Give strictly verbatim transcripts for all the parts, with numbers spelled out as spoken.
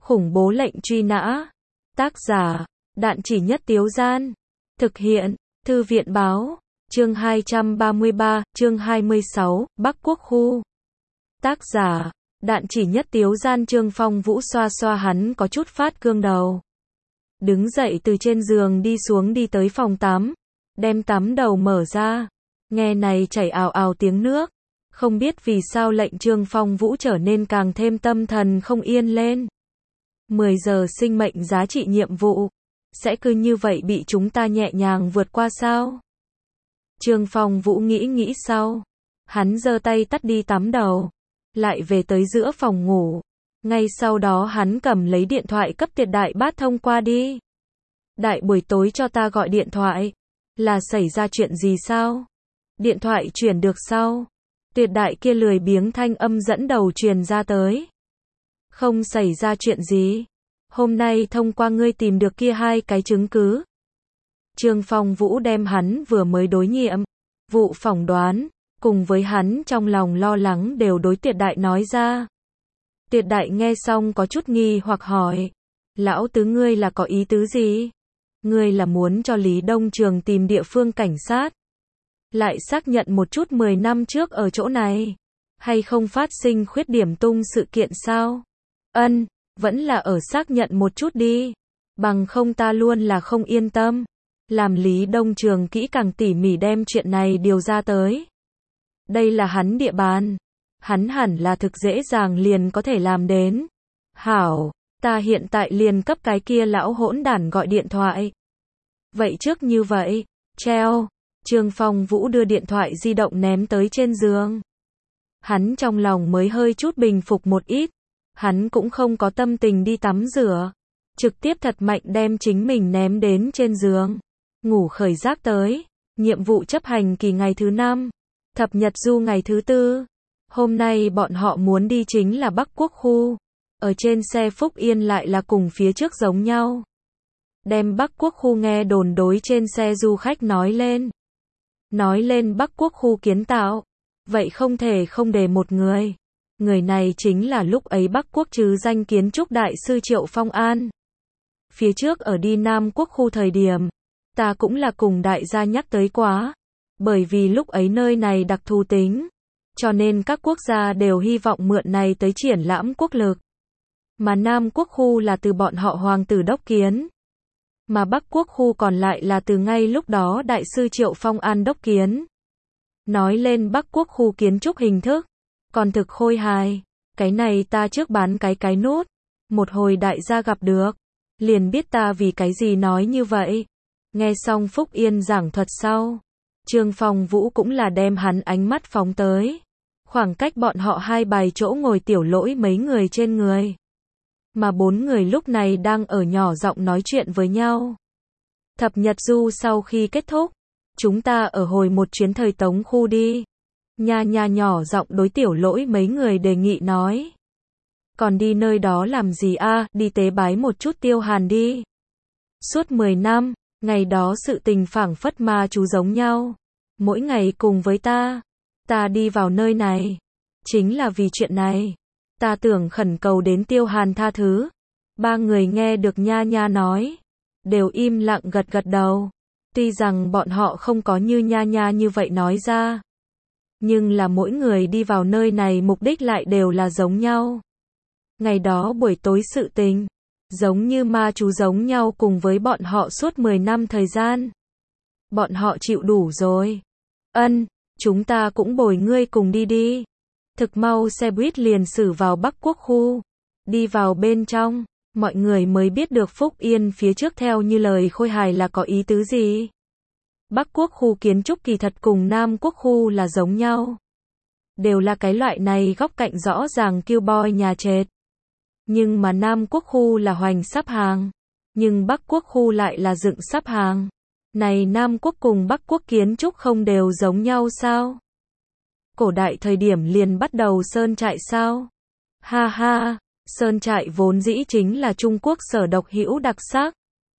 Khủng bố lệnh truy nã. Tác giả, Đạn Chỉ Nhất Tiếu Gian. Thực hiện, Thư viện báo. Chương hai trăm ba mươi ba, chương hai mươi sáu, Bắc Quốc khu. Tác giả, Đạn Chỉ Nhất Tiếu Gian. Trương Phong Vũ xoa xoa hắn có chút phát cương đầu. Đứng dậy từ trên giường đi xuống đi tới phòng tắm. Đem tắm đầu mở ra. Nghe này chảy ào ào tiếng nước. Không biết vì sao lệnh Trương Phong Vũ trở nên càng thêm tâm thần không yên lên. mười giờ sinh mệnh giá trị nhiệm vụ. Sẽ cứ như vậy bị chúng ta nhẹ nhàng vượt qua sao? Trương Phong Vũ nghĩ nghĩ sau. Hắn giơ tay tắt đi tắm đầu. Lại về tới giữa phòng ngủ. Ngay sau đó hắn cầm lấy điện thoại cấp Tiệt Đại Bát thông qua đi. Đại buổi tối cho ta gọi điện thoại. Là xảy ra chuyện gì sao? Điện thoại chuyển được sau. Tuyệt đại kia lười biếng thanh âm dẫn đầu truyền ra tới. Không xảy ra chuyện gì. Hôm nay thông qua ngươi tìm được kia hai cái chứng cứ. Trương Phong Vũ đem hắn vừa mới đối nghiệm, vụ phỏng đoán, cùng với hắn trong lòng lo lắng đều đối Tiệt đại nói ra. Tiệt đại nghe xong có chút nghi hoặc hỏi. Lão tứ ngươi là có ý tứ gì? Ngươi là muốn cho Lý Đông Trường tìm địa phương cảnh sát. Lại xác nhận một chút mười năm trước ở chỗ này. Hay không phát sinh khuyết điểm tung sự kiện sao? Ân, vẫn là ở xác nhận một chút đi. Bằng không ta luôn là không yên tâm. Làm Lý Đông Trường kỹ càng tỉ mỉ đem chuyện này điều ra tới. Đây là hắn địa bàn. Hắn hẳn là thực dễ dàng liền có thể làm đến. Hảo, ta hiện tại liền cấp cái kia lão hỗn đản gọi điện thoại. Vậy trước như vậy, treo. Trương Phong Vũ đưa điện thoại di động ném tới trên giường. Hắn trong lòng mới hơi chút bình phục một ít. Hắn cũng không có tâm tình đi tắm rửa. Trực tiếp thật mạnh đem chính mình ném đến trên giường. Ngủ khởi giấc tới. Nhiệm vụ chấp hành kỳ ngày thứ năm. Thập nhật du ngày thứ tư. Hôm nay bọn họ muốn đi chính là Bắc Quốc khu. Ở trên xe Phúc Yên lại là cùng phía trước giống nhau. Đem Bắc Quốc khu nghe đồn đối trên xe du khách nói lên. Nói lên Bắc Quốc khu kiến tạo. Vậy không thể không để một người. Người này chính là lúc ấy Bắc Quốc trừ danh kiến trúc đại sư Triệu Phong An. Phía trước ở đi Nam Quốc khu thời điểm. Ta cũng là cùng đại gia nhắc tới quá. Bởi vì lúc ấy nơi này đặc thù tính. Cho nên các quốc gia đều hy vọng mượn này tới triển lãm quốc lực. Mà Nam Quốc khu là từ bọn họ hoàng tử đốc kiến. Mà Bắc Quốc khu còn lại là từ ngay lúc đó đại sư Triệu Phong An đốc kiến. Nói lên Bắc Quốc khu kiến trúc hình thức. Còn thực khôi hài. Cái này ta trước bán cái cái nút. Một hồi đại gia gặp được. Liền biết ta vì cái gì nói như vậy. Nghe xong Phúc Yên giảng thuật sau. Trương Phong Vũ cũng là đem hắn ánh mắt phóng tới. Khoảng cách bọn họ hai bài chỗ ngồi tiểu lỗi mấy người trên người. Mà bốn người lúc này đang ở nhỏ giọng nói chuyện với nhau. Thập nhật du sau khi kết thúc. Chúng ta ở hồi một chuyến thời Tống khu đi. Nha nha nhỏ giọng đối tiểu lỗi mấy người đề nghị nói. Còn đi nơi đó làm gì a? À, đi tế bái một chút Tiêu Hàn đi. Suốt mười năm, ngày đó sự tình phảng phất ma chú giống nhau. Mỗi ngày cùng với ta. Ta đi vào nơi này. Chính là vì chuyện này. Ta tưởng khẩn cầu đến Tiêu Hàn tha thứ. Ba người nghe được nha nha nói. Đều im lặng gật gật đầu. Tuy rằng bọn họ không có như nha nha như vậy nói ra. Nhưng là mỗi người đi vào nơi này mục đích lại đều là giống nhau. Ngày đó buổi tối sự tình. Giống như ma chú giống nhau cùng với bọn họ suốt mười năm thời gian. Bọn họ chịu đủ rồi. Ân, chúng ta cũng bồi ngươi cùng đi đi. Thực mau xe buýt liền xử vào Bắc Quốc khu. Đi vào bên trong, mọi người mới biết được Phúc Yên phía trước theo như lời khôi hài là có ý tứ gì. Bắc Quốc khu kiến trúc kỳ thật cùng Nam Quốc khu là giống nhau. Đều là cái loại này góc cạnh rõ ràng kiêu boy nhà trệt. Nhưng mà Nam Quốc khu là hoành sắp hàng. Nhưng Bắc Quốc khu lại là dựng sắp hàng. Này Nam Quốc cùng Bắc Quốc kiến trúc không đều giống nhau sao? Cổ đại thời điểm liền bắt đầu sơn trại sao? Ha ha, sơn trại vốn dĩ chính là Trung Quốc sở độc hữu đặc sắc.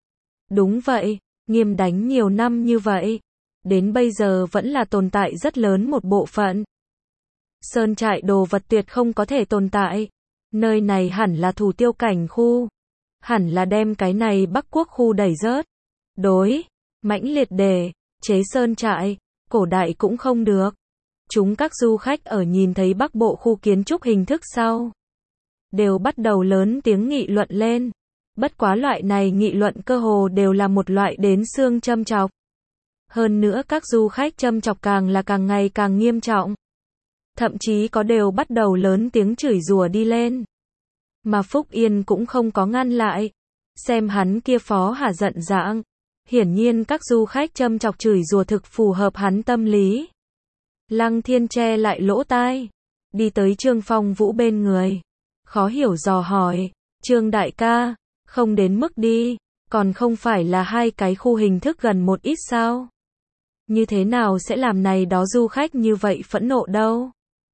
Đúng vậy, Nghiêm đánh nhiều năm như vậy. Đến bây giờ vẫn là tồn tại rất lớn một bộ phận. Sơn trại đồ vật tuyệt không có thể tồn tại. Nơi này hẳn là thủ tiêu cảnh khu. Hẳn là đem cái này Bắc Quốc khu đẩy rớt. Đối, mãnh liệt đề, chế sơn trại, cổ đại cũng không được. Chúng các du khách ở nhìn thấy Bắc Bộ khu kiến trúc hình thức sau, đều bắt đầu lớn tiếng nghị luận lên. Bất quá loại này nghị luận cơ hồ đều là một loại đến xương châm chọc. Hơn nữa các du khách châm chọc càng là càng ngày càng nghiêm trọng. Thậm chí có đều bắt đầu lớn tiếng chửi rủa đi lên. Mà Phúc Yên cũng không có ngăn lại. Xem hắn kia phó hả giận dãng. Hiển nhiên các du khách châm chọc chửi rủa thực phù hợp hắn tâm lý. Lăng Thiên che lại lỗ tai. Đi tới Trương Phong Vũ bên người. Khó hiểu dò hỏi. Trương đại ca, không đến mức đi. Còn không phải là hai cái khu hình thức gần một ít sao? Như thế nào sẽ làm này đó du khách như vậy phẫn nộ đâu?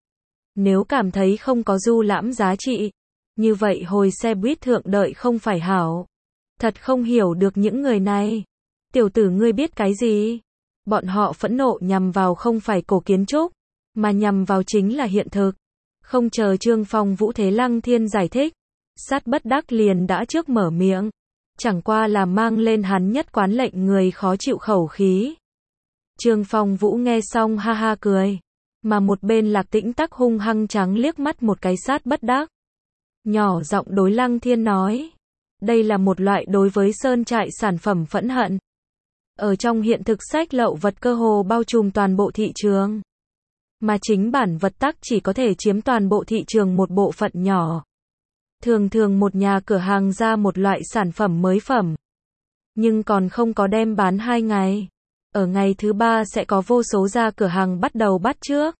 Nếu cảm thấy không có du lãm giá trị, như vậy hồi xe buýt thượng đợi không phải hảo. Thật không hiểu được những người này. Tiểu tử ngươi biết cái gì? Bọn họ phẫn nộ nhằm vào không phải cổ kiến trúc, mà nhằm vào chính là hiện thực. Không chờ Trương Phong Vũ thế Lăng Thiên giải thích, sát bất đắc liền đã trước mở miệng. Chẳng qua là mang lên hắn nhất quán lệnh người khó chịu khẩu khí. Trương Phong Vũ nghe xong ha ha cười. Mà một bên Lạc Tĩnh tắc hung hăng trắng liếc mắt một cái sát bất đắc. Nhỏ giọng đối Lăng Thiên nói. Đây là một loại đối với sơn trại sản phẩm phẫn hận. Ở trong hiện thực sách lậu vật cơ hồ bao trùm toàn bộ thị trường. Mà chính bản vật tắc chỉ có thể chiếm toàn bộ thị trường một bộ phận nhỏ. Thường thường một nhà cửa hàng ra một loại sản phẩm mới phẩm. Nhưng còn không có đem bán hai ngày. Ở ngày thứ ba sẽ có vô số gia cửa hàng bắt đầu bắt chước.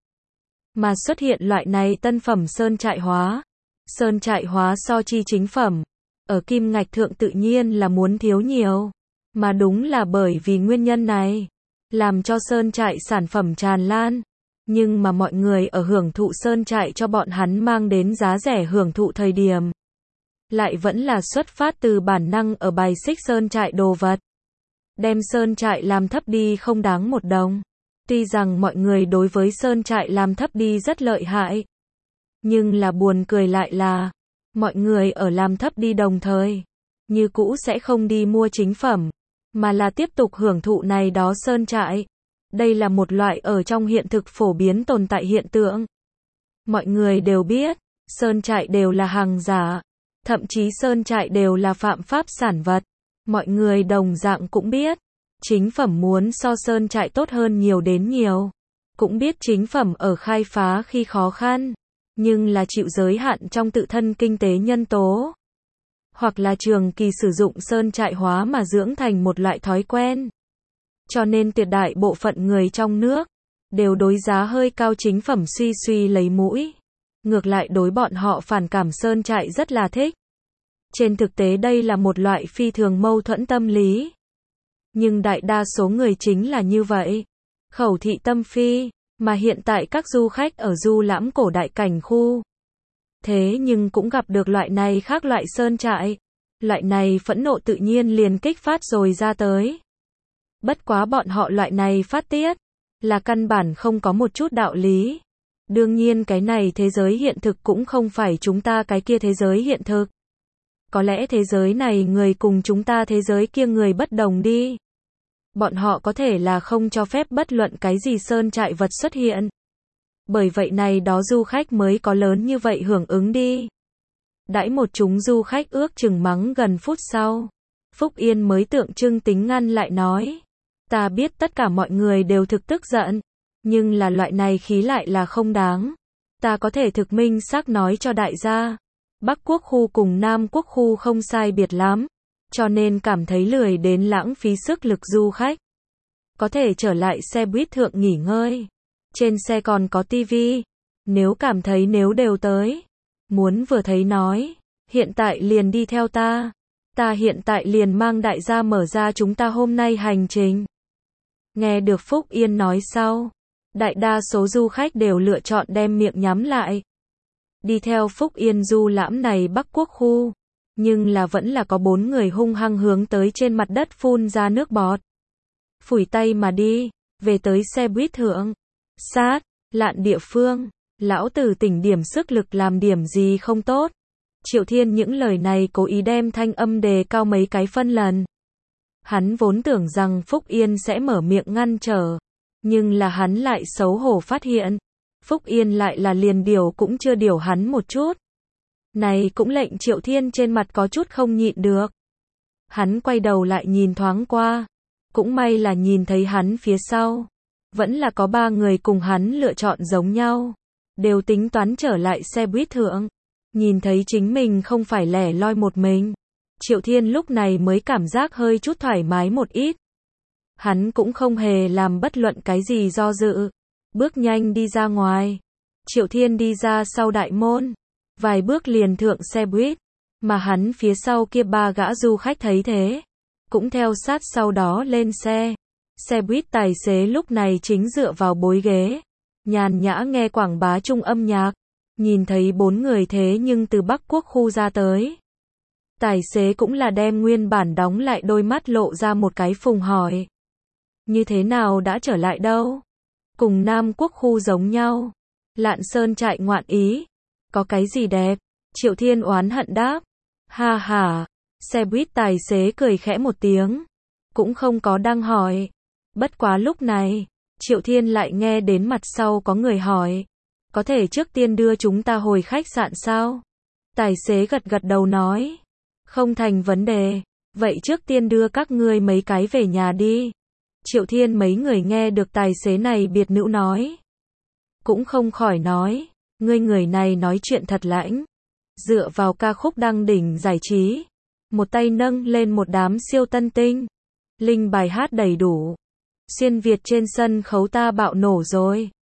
Mà xuất hiện loại này tân phẩm sơn trại hóa. Sơn trại hóa so chi chính phẩm. Ở kim ngạch thượng tự nhiên là muốn thiếu nhiều. Mà đúng là bởi vì nguyên nhân này. Làm cho sơn trại sản phẩm tràn lan. Nhưng mà mọi người ở hưởng thụ sơn trại cho bọn hắn mang đến giá rẻ hưởng thụ thời điểm. Lại vẫn là xuất phát từ bản năng ở bài xích sơn trại đồ vật. Đem sơn trại làm thấp đi không đáng một đồng. Tuy rằng mọi người đối với sơn trại làm thấp đi rất lợi hại. Nhưng là buồn cười lại là, mọi người ở làm thấp đi đồng thời, như cũ sẽ không đi mua chính phẩm, mà là tiếp tục hưởng thụ này đó sơn trại. Đây là một loại ở trong hiện thực phổ biến tồn tại hiện tượng. Mọi người đều biết, sơn trại đều là hàng giả, thậm chí sơn trại đều là phạm pháp sản vật. Mọi người đồng dạng cũng biết, chính phẩm muốn so sơn trại tốt hơn nhiều đến nhiều. Cũng biết chính phẩm ở khai phá khi khó khăn, nhưng là chịu giới hạn trong tự thân kinh tế nhân tố. Hoặc là trường kỳ sử dụng sơn trại hóa mà dưỡng thành một loại thói quen. Cho nên tuyệt đại bộ phận người trong nước, đều đối giá hơi cao chính phẩm suy suy lấy mũi. Ngược lại đối bọn họ phản cảm sơn trại rất là thích. Trên thực tế đây là một loại phi thường mâu thuẫn tâm lý. Nhưng đại đa số người chính là như vậy. Khẩu thị tâm phi, mà hiện tại các du khách ở du lãm cổ đại cảnh khu. Thế nhưng cũng gặp được loại này khác loại sơn trại. Loại này phẫn nộ tự nhiên liền kích phát rồi ra tới. Bất quá bọn họ loại này phát tiết, là căn bản không có một chút đạo lý. Đương nhiên cái này thế giới hiện thực cũng không phải chúng ta cái kia thế giới hiện thực. Có lẽ thế giới này người cùng chúng ta thế giới kia người bất đồng đi. Bọn họ có thể là không cho phép bất luận cái gì sơn trại vật xuất hiện. Bởi vậy này đó du khách mới có lớn như vậy hưởng ứng đi. Đãi một chúng du khách ước chừng mắng gần phút sau. Phúc Yên mới tượng trưng tính ngăn lại nói. Ta biết tất cả mọi người đều thực tức giận. Nhưng là loại này khí lại là không đáng. Ta có thể thực minh xác nói cho đại gia. Bắc Quốc khu cùng Nam Quốc khu không sai biệt lắm. Cho nên cảm thấy lười đến lãng phí sức lực du khách. Có thể trở lại xe buýt thượng nghỉ ngơi. Trên xe còn có tivi. Nếu cảm thấy nếu đều tới. Muốn vừa thấy nói. Hiện tại liền đi theo ta. Ta hiện tại liền mang đại gia mở ra chúng ta hôm nay hành trình. Nghe được Phúc Yên nói sau. Đại đa số du khách đều lựa chọn đem miệng nhắm lại. Đi theo Phúc Yên du lãm này Bắc Quốc khu. Nhưng là vẫn là có bốn người hung hăng hướng tới trên mặt đất phun ra nước bọt. Phủi tay mà đi, về tới xe buýt thượng. Sát, lạn địa phương, lão tử tỉnh điểm sức lực làm điểm gì không tốt. Triệu Thiên những lời này cố ý đem thanh âm đề cao mấy cái phân lần. Hắn vốn tưởng rằng Phúc Yên sẽ mở miệng ngăn trở, nhưng là hắn lại xấu hổ phát hiện, Phúc Yên lại là liền điều cũng chưa điều hắn một chút. Này cũng lệnh Triệu Thiên trên mặt có chút không nhịn được. Hắn quay đầu lại nhìn thoáng qua, cũng may là nhìn thấy hắn phía sau, vẫn là có ba người cùng hắn lựa chọn giống nhau, đều tính toán trở lại xe buýt thượng. Nhìn thấy chính mình không phải lẻ loi một mình, Triệu Thiên lúc này mới cảm giác hơi chút thoải mái một ít. Hắn cũng không hề làm bất luận cái gì do dự, bước nhanh đi ra ngoài. Triệu Thiên đi ra sau đại môn, vài bước liền thượng xe buýt, mà hắn phía sau kia ba gã du khách thấy thế, cũng theo sát sau đó lên xe. Xe buýt tài xế lúc này chính dựa vào bối ghế, nhàn nhã nghe quảng bá trung âm nhạc, nhìn thấy bốn người thế nhưng từ Bắc Quốc khu ra tới. Tài xế cũng là đem nguyên bản đóng lại đôi mắt lộ ra một cái phùng hỏi. Như thế nào đã trở lại đâu? Cùng Nam Quốc khu giống nhau. Lạn Sơn trại ngoạn ý. Có cái gì đẹp? Triệu Thiên oán hận đáp. Ha ha. Xe buýt tài xế cười khẽ một tiếng. Cũng không có đang hỏi. Bất quá lúc này, Triệu Thiên lại nghe đến mặt sau có người hỏi. Có thể trước tiên đưa chúng ta hồi khách sạn sao? Tài xế gật gật đầu nói. Không thành vấn đề. Vậy trước tiên đưa các ngươi mấy cái về nhà đi. Triệu Thiên mấy người nghe được tài xế này biệt nữ nói. Cũng không khỏi nói. Ngươi người này nói chuyện thật lãnh. Dựa vào ca khúc đăng đỉnh giải trí. Một tay nâng lên một đám siêu tân tinh. Linh bài hát đầy đủ. Xuyên Việt trên sân khấu ta bạo nổ rồi.